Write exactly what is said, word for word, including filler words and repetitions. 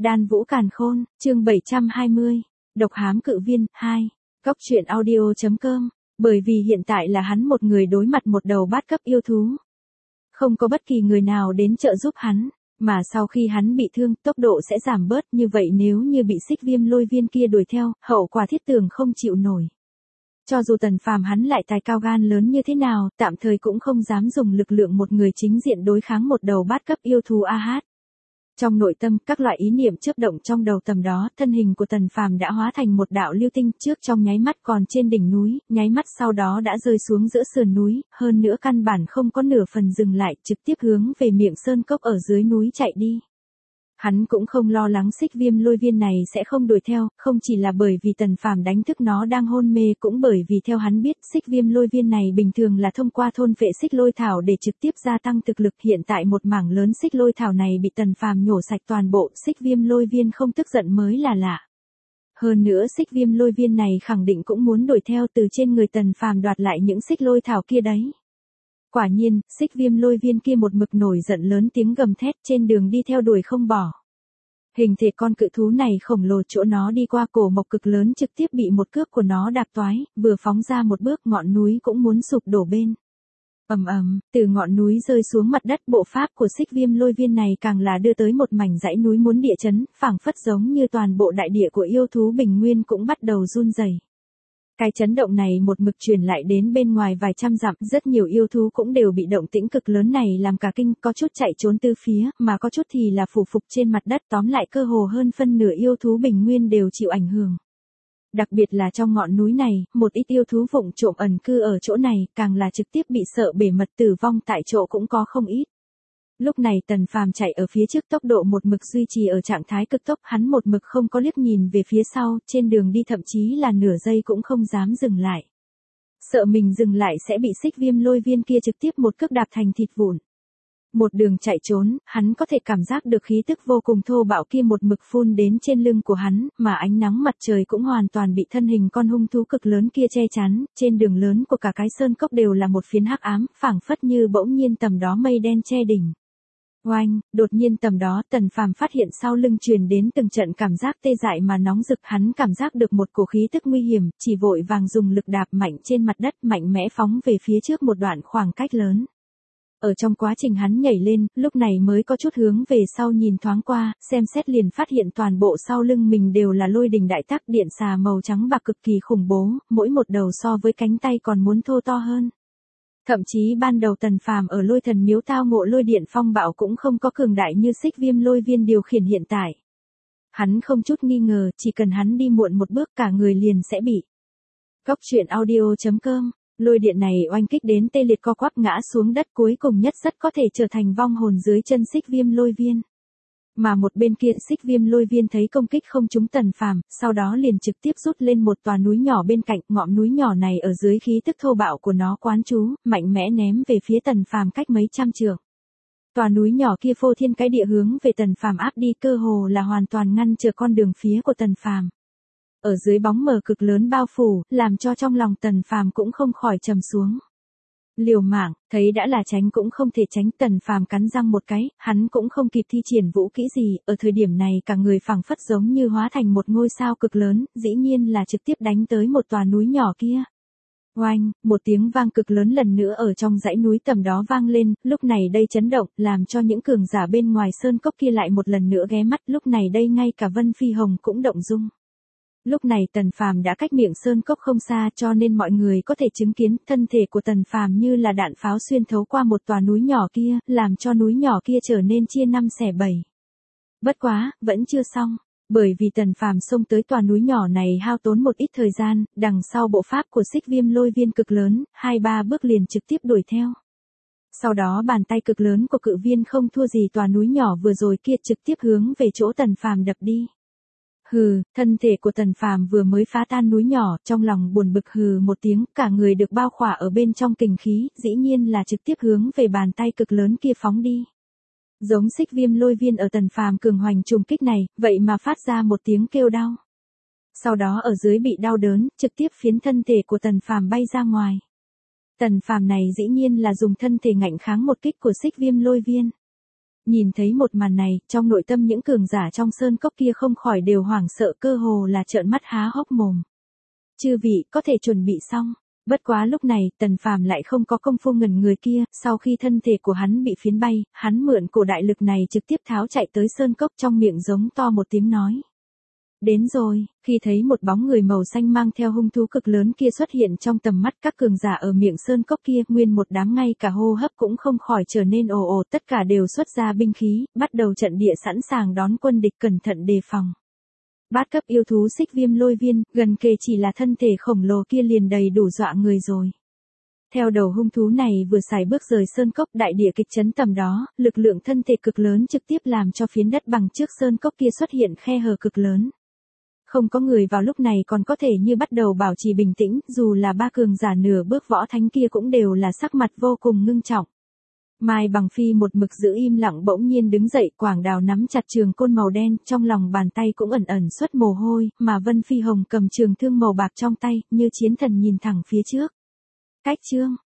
Đan Vũ Càn Khôn, chương bảy trăm hai mươi, Độc Hám Cự Viên, hai, Cóc truyện audio chấm com, bởi vì hiện tại là hắn một người đối mặt một đầu bát cấp yêu thú. Không có bất kỳ người nào đến trợ giúp hắn, mà sau khi hắn bị thương, tốc độ sẽ giảm bớt, như vậy nếu như bị Xích Viêm Lôi Viên kia đuổi theo, hậu quả thiết tưởng không chịu nổi. Cho dù Tần Phàm hắn lại tài cao gan lớn như thế nào, tạm thời cũng không dám dùng lực lượng một người chính diện đối kháng một đầu bát cấp yêu thú a hát. Trong nội tâm, các loại ý niệm chớp động trong đầu tầm đó, thân hình của Tần Phàm đã hóa thành một đạo lưu tinh, trước trong nháy mắt còn trên đỉnh núi, nháy mắt sau đó đã rơi xuống giữa sườn núi, hơn nữa căn bản không có nửa phần dừng lại, trực tiếp hướng về miệng sơn cốc ở dưới núi chạy đi. Hắn cũng không lo lắng Xích Viêm Lôi Viên này sẽ không đuổi theo, không chỉ là bởi vì Tần Phàm đánh thức nó đang hôn mê, cũng bởi vì theo hắn biết, Xích Viêm Lôi Viên này bình thường là thông qua thôn phệ xích lôi thảo để trực tiếp gia tăng thực lực, hiện tại một mảng lớn xích lôi thảo này bị Tần Phàm nhổ sạch toàn bộ, Xích Viêm Lôi Viên không tức giận mới là lạ. Hơn nữa Xích Viêm Lôi Viên này khẳng định cũng muốn đuổi theo từ trên người Tần Phàm đoạt lại những xích lôi thảo kia đấy. Quả nhiên, Xích Viêm Lôi Viên kia một mực nổi giận lớn tiếng gầm thét, trên đường đi theo đuổi không bỏ. Hình thể con cự thú này khổng lồ, chỗ nó đi qua cổ mộc cực lớn trực tiếp bị một cước của nó đạp toái, vừa phóng ra một bước ngọn núi cũng muốn sụp đổ bên. Ầm ầm, từ ngọn núi rơi xuống mặt đất, bộ pháp của Xích Viêm Lôi Viên này càng là đưa tới một mảnh dãy núi muốn địa chấn, phảng phất giống như toàn bộ đại địa của yêu thú bình nguyên cũng bắt đầu run rẩy. Cái chấn động này một mực truyền lại đến bên ngoài vài trăm dặm, rất nhiều yêu thú cũng đều bị động tĩnh cực lớn này làm cả kinh, có chút chạy trốn từ phía, mà có chút thì là phủ phục trên mặt đất, tóm lại cơ hồ hơn phân nửa yêu thú bình nguyên đều chịu ảnh hưởng. Đặc biệt là trong ngọn núi này, một ít yêu thú vụng trộm ẩn cư ở chỗ này, càng là trực tiếp bị sợ bể mật tử vong tại chỗ cũng có không ít. Lúc này Tần Phàm chạy ở phía trước, tốc độ một mực duy trì ở trạng thái cực tốc, hắn một mực không có liếc nhìn về phía sau, trên đường đi thậm chí là nửa giây cũng không dám dừng lại. Sợ mình dừng lại sẽ bị Xích Viêm Lôi Viên kia trực tiếp một cước đạp thành thịt vụn. Một đường chạy trốn, hắn có thể cảm giác được khí tức vô cùng thô bạo kia một mực phun đến trên lưng của hắn, mà ánh nắng mặt trời cũng hoàn toàn bị thân hình con hung thú cực lớn kia che chắn, trên đường lớn của cả cái sơn cốc đều là một phiến hắc ám, phảng phất như bỗng nhiên tầm đó mây đen che đỉnh. Oanh, đột nhiên tầm đó Tần Phàm phát hiện sau lưng truyền đến từng trận cảm giác tê dại mà nóng rực, hắn cảm giác được một cổ khí tức nguy hiểm, chỉ vội vàng dùng lực đạp mạnh trên mặt đất, mạnh mẽ phóng về phía trước một đoạn khoảng cách lớn. Ở trong quá trình hắn nhảy lên, lúc này mới có chút hướng về sau nhìn thoáng qua, xem xét liền phát hiện toàn bộ sau lưng mình đều là lôi đình đại tác, điện xà màu trắng bạc cực kỳ khủng bố, mỗi một đầu so với cánh tay còn muốn thô to hơn. Thậm chí ban đầu Tần Phàm ở Lôi Thần Miếu tao ngộ lôi điện phong bạo cũng không có cường đại như Xích Viêm Lôi Viên điều khiển hiện tại. Hắn không chút nghi ngờ, chỉ cần hắn đi muộn một bước cả người liền sẽ bị. Cóc truyện audio chấm com, lôi điện này oanh kích đến tê liệt co quắp ngã xuống đất, cuối cùng nhất rất có thể trở thành vong hồn dưới chân Xích Viêm Lôi Viên. Mà một bên kia Xích Viêm Lôi Viên thấy công kích không trúng Tần Phàm, sau đó liền trực tiếp rút lên một tòa núi nhỏ bên cạnh, ngọn núi nhỏ này ở dưới khí tức thô bạo của nó quán trú, mạnh mẽ ném về phía Tần Phàm cách mấy trăm trượng. Tòa núi nhỏ kia phô thiên cái địa hướng về Tần Phàm áp đi, cơ hồ là hoàn toàn ngăn trở con đường phía của Tần Phàm. Ở dưới bóng mờ cực lớn bao phủ, làm cho trong lòng Tần Phàm cũng không khỏi trầm xuống. Liều mạng, thấy đã là tránh cũng không thể tránh, Tần Phàm cắn răng một cái, hắn cũng không kịp thi triển vũ kỹ gì, ở thời điểm này cả người phảng phất giống như hóa thành một ngôi sao cực lớn, dĩ nhiên là trực tiếp đánh tới một tòa núi nhỏ kia. Oanh, một tiếng vang cực lớn lần nữa ở trong dãy núi tầm đó vang lên, lúc này đây chấn động, làm cho những cường giả bên ngoài sơn cốc kia lại một lần nữa ghé mắt, lúc này đây ngay cả Vân Phi Hồng cũng động dung. Lúc này Tần Phàm đã cách miệng sơn cốc không xa, cho nên mọi người có thể chứng kiến thân thể của Tần Phàm như là đạn pháo xuyên thấu qua một tòa núi nhỏ kia, làm cho núi nhỏ kia trở nên chia năm xẻ bảy. Bất quá, vẫn chưa xong, bởi vì Tần Phàm xông tới tòa núi nhỏ này hao tốn một ít thời gian, đằng sau bộ pháp của Xích Viêm Lôi Viên cực lớn, hai ba bước liền trực tiếp đuổi theo. Sau đó bàn tay cực lớn của cự viên không thua gì tòa núi nhỏ vừa rồi kia, trực tiếp hướng về chỗ Tần Phàm đập đi. Hừ, thân thể của Tần Phàm vừa mới phá tan núi nhỏ, trong lòng buồn bực hừ một tiếng, cả người được bao khỏa ở bên trong kình khí, dĩ nhiên là trực tiếp hướng về bàn tay cực lớn kia phóng đi. Giống Xích Viêm Lôi Viên ở Tần Phàm cường hoành trùng kích này, vậy mà phát ra một tiếng kêu đau. Sau đó ở dưới bị đau đớn, trực tiếp phiến thân thể của Tần Phàm bay ra ngoài. Tần Phàm này dĩ nhiên là dùng thân thể ngạnh kháng một kích của Xích Viêm Lôi Viên. Nhìn thấy một màn này, trong nội tâm những cường giả trong sơn cốc kia không khỏi đều hoảng sợ, cơ hồ là trợn mắt há hốc mồm. Chư vị, có thể chuẩn bị xong. Bất quá lúc này, Tần Phàm lại không có công phu ngẩn người kia, sau khi thân thể của hắn bị phiến bay, hắn mượn cổ đại lực này trực tiếp tháo chạy tới sơn cốc, trong miệng giống to một tiếng nói. Đến rồi, khi thấy một bóng người màu xanh mang theo hung thú cực lớn kia xuất hiện trong tầm mắt các cường giả ở miệng sơn cốc kia, nguyên một đám ngay cả hô hấp cũng không khỏi trở nên ồ ồ, tất cả đều xuất ra binh khí, bắt đầu trận địa sẵn sàng đón quân địch, cẩn thận đề phòng. Bát cấp yêu thú xích viêm lôi viên, gần kề chỉ là thân thể khổng lồ kia liền đầy đủ dọa người rồi. Theo đầu hung thú này vừa xài bước rời sơn cốc, đại địa kịch chấn tầm đó, lực lượng thân thể cực lớn trực tiếp làm cho phiến đất bằng trước sơn cốc kia xuất hiện khe hở cực lớn. Không có người vào lúc này còn có thể như bắt đầu bảo trì bình tĩnh, dù là ba cường giả nửa bước võ thánh kia cũng đều là sắc mặt vô cùng ngưng trọng. Mai Bằng Phi một mực giữ im lặng bỗng nhiên đứng dậy, Quảng Đào nắm chặt trường côn màu đen, trong lòng bàn tay cũng ẩn ẩn xuất mồ hôi, mà Vân Phi Hồng cầm trường thương màu bạc trong tay, như chiến thần nhìn thẳng phía trước. Cách chương